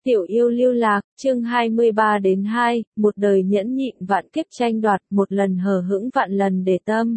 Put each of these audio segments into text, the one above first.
Tiểu yêu lưu lạc, chương 23-2, một đời nhẫn nhịn vạn kiếp tranh đoạt, một lần hờ hững vạn lần để tâm.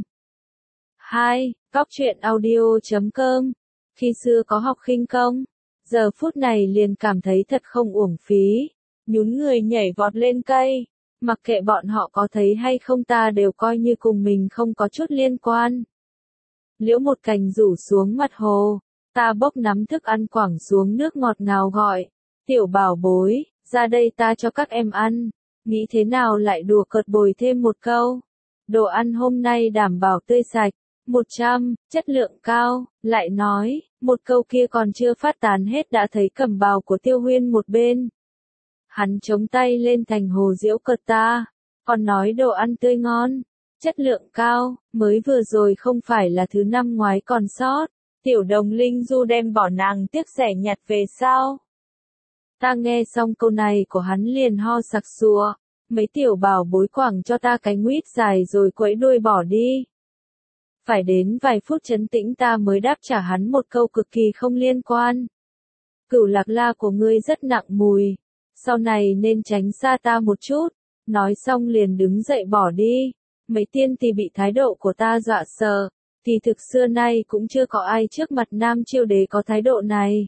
2. Góc truyện audio.com. Khi xưa có học khinh công, giờ phút này liền cảm thấy thật không uổng phí. Nhún người nhảy vọt lên cây, mặc kệ bọn họ có thấy hay không ta đều coi như cùng mình không có chút liên quan. Liễu một cành rủ xuống mặt hồ, ta bốc nắm thức ăn quẳng xuống nước ngọt ngào gọi. Tiểu bảo bối, ra đây ta cho các em ăn, nghĩ thế nào lại đùa cợt bồi thêm một câu. Đồ ăn hôm nay đảm bảo tươi sạch, 100, chất lượng cao, lại nói, một câu kia còn chưa phát tán hết đã thấy cẩm bào của Tiêu Huyên một bên. Hắn chống tay lên thành hồ giễu cợt ta, còn nói đồ ăn tươi ngon, chất lượng cao, mới vừa rồi không phải là thứ năm ngoái còn sót. Tiểu đồng linh du đem bỏ nàng tiếc rẻ nhặt về sao? Ta nghe xong câu này của hắn liền ho sặc sụa, mấy tiểu bảo bối quẳng cho ta cái nguyết dài rồi quẫy đuôi bỏ đi. Phải đến vài phút trấn tĩnh ta mới đáp trả hắn một câu cực kỳ không liên quan. Cửu lạc la của ngươi rất nặng mùi, sau này nên tránh xa ta một chút, nói xong liền đứng dậy bỏ đi. Mấy tiên thì bị thái độ của ta dọa sợ, thì thực xưa nay cũng chưa có ai trước mặt Nam Chiêu Đế có thái độ này.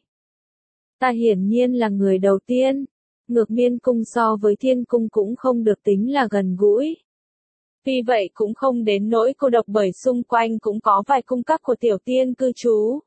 Ta hiển nhiên là người đầu tiên, ngược Miên Cung so với Thiên Cung cũng không được tính là gần gũi. Vì vậy cũng không đến nỗi cô độc bởi xung quanh cũng có vài cung các của tiểu tiên cư trú.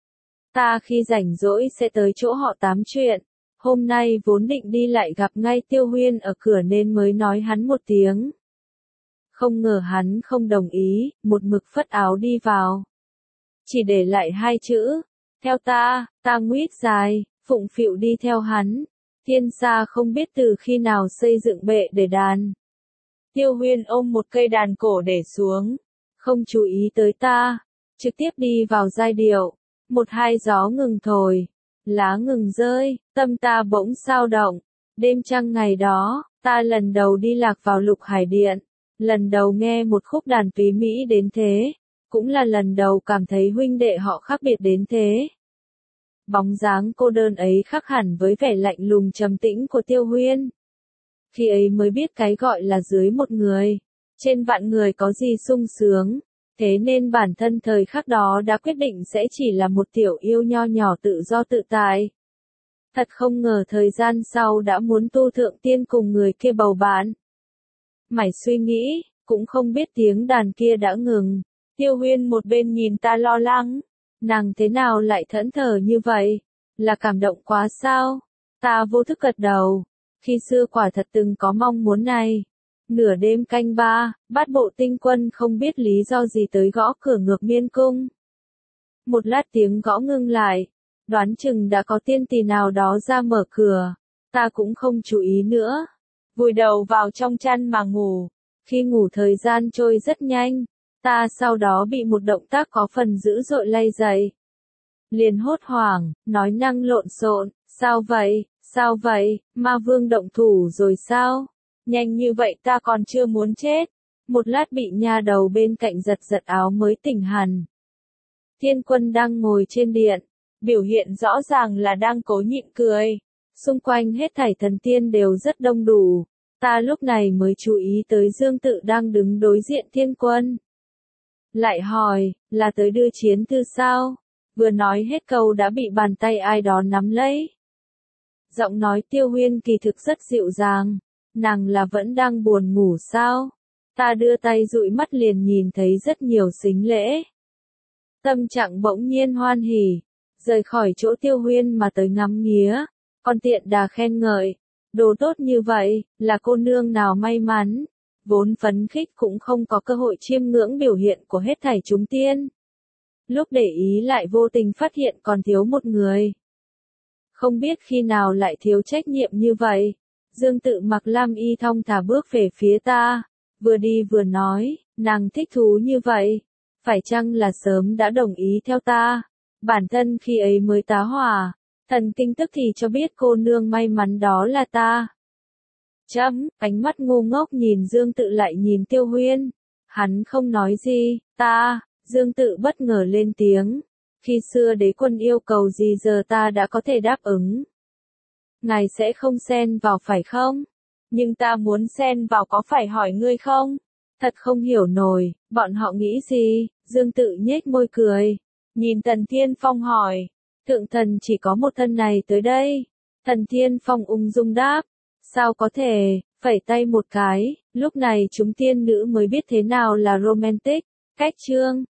Ta khi rảnh rỗi sẽ tới chỗ họ tám chuyện, hôm nay vốn định đi lại gặp ngay Tiêu Huyên ở cửa nên mới nói hắn một tiếng. Không ngờ hắn không đồng ý, một mực phất áo đi vào. Chỉ để lại hai chữ, theo ta nguyết dài. Phụng phịu đi theo hắn, Thiên Sa không biết từ khi nào xây dựng bệ để đàn. Tiêu Huyên ôm một cây đàn cổ để xuống, không chú ý tới ta, trực tiếp đi vào giai điệu. Một hai gió ngừng thổi, lá ngừng rơi, tâm ta bỗng sao động. Đêm trăng ngày đó, ta lần đầu đi lạc vào Lục Hải Điện, lần đầu nghe một khúc đàn túy mỹ đến thế, cũng là lần đầu cảm thấy huynh đệ họ khác biệt đến thế. Bóng dáng cô đơn ấy khác hẳn với vẻ lạnh lùng trầm tĩnh của Tiêu Huyên. Khi ấy mới biết cái gọi là dưới một người, trên vạn người có gì sung sướng, thế nên bản thân thời khắc đó đã quyết định sẽ chỉ là một tiểu yêu nho nhỏ tự do tự tại. Thật không ngờ thời gian sau đã muốn tu thượng tiên cùng người kia bầu bạn. Mải suy nghĩ, cũng không biết tiếng đàn kia đã ngừng. Tiêu Huyên một bên nhìn ta lo lắng. Nàng thế nào lại thẫn thờ như vậy? Là cảm động quá sao? Ta vô thức gật đầu. Khi xưa quả thật từng có mong muốn này. Nửa đêm canh ba, Bát Bộ Tinh Quân không biết lý do gì tới gõ cửa ngược Miên Cung. Một lát tiếng gõ ngưng lại. Đoán chừng đã có tiên tỳ nào đó ra mở cửa. Ta cũng không chú ý nữa. Vùi đầu vào trong chăn mà ngủ. Khi ngủ thời gian trôi rất nhanh. Ta sau đó bị một động tác có phần dữ dội lay dậy. Liền hốt hoảng, nói năng lộn xộn, sao vậy, ma vương động thủ rồi sao? Nhanh như vậy ta còn chưa muốn chết. Một lát bị nha đầu bên cạnh giật giật áo mới tỉnh hẳn. Thiên Quân đang ngồi trên điện, biểu hiện rõ ràng là đang cố nhịn cười. Xung quanh hết thảy thần tiên đều rất đông đủ. Ta lúc này mới chú ý tới Dương Tự đang đứng đối diện Thiên Quân. Lại hỏi, là tới đưa chiến thư sao? Vừa nói hết câu đã bị bàn tay ai đó nắm lấy. Giọng nói Tiêu Huyên kỳ thực rất dịu dàng. Nàng là vẫn đang buồn ngủ sao? Ta đưa tay dụi mắt liền nhìn thấy rất nhiều sính lễ. Tâm trạng bỗng nhiên hoan hỉ. Rời khỏi chỗ Tiêu Huyên mà tới ngắm nghía. Còn tiện đà khen ngợi. Đồ tốt như vậy, là cô nương nào may mắn. Vốn phấn khích cũng không có cơ hội chiêm ngưỡng biểu hiện của hết thảy chúng tiên. Lúc để ý lại vô tình phát hiện còn thiếu một người. Không biết khi nào lại thiếu trách nhiệm như vậy. Dương Tự mặc lam y thong thả bước về phía ta. Vừa đi vừa nói, nàng thích thú như vậy. Phải chăng là sớm đã đồng ý theo ta? Bản thân khi ấy mới tá hỏa. Thần kinh tức thì cho biết cô nương may mắn đó là ta. Ánh mắt ngu ngốc nhìn Dương Tự lại nhìn Tiêu Huyên. Hắn không nói gì, Dương Tự bất ngờ lên tiếng. Khi xưa đế quân yêu cầu gì giờ ta đã có thể đáp ứng. ngài sẽ không xen vào phải không? Nhưng ta muốn xen vào có phải hỏi ngươi không? Thật không hiểu nổi, bọn họ nghĩ gì? Dương Tự nhếch môi cười. Nhìn Tần Thiên Phong hỏi. Thượng thần chỉ có một thân này tới đây. Tần Thiên Phong ung dung đáp. Sao có thể, phẩy tay một cái, lúc này chúng tiên nữ mới biết thế nào là romantic. Cách chương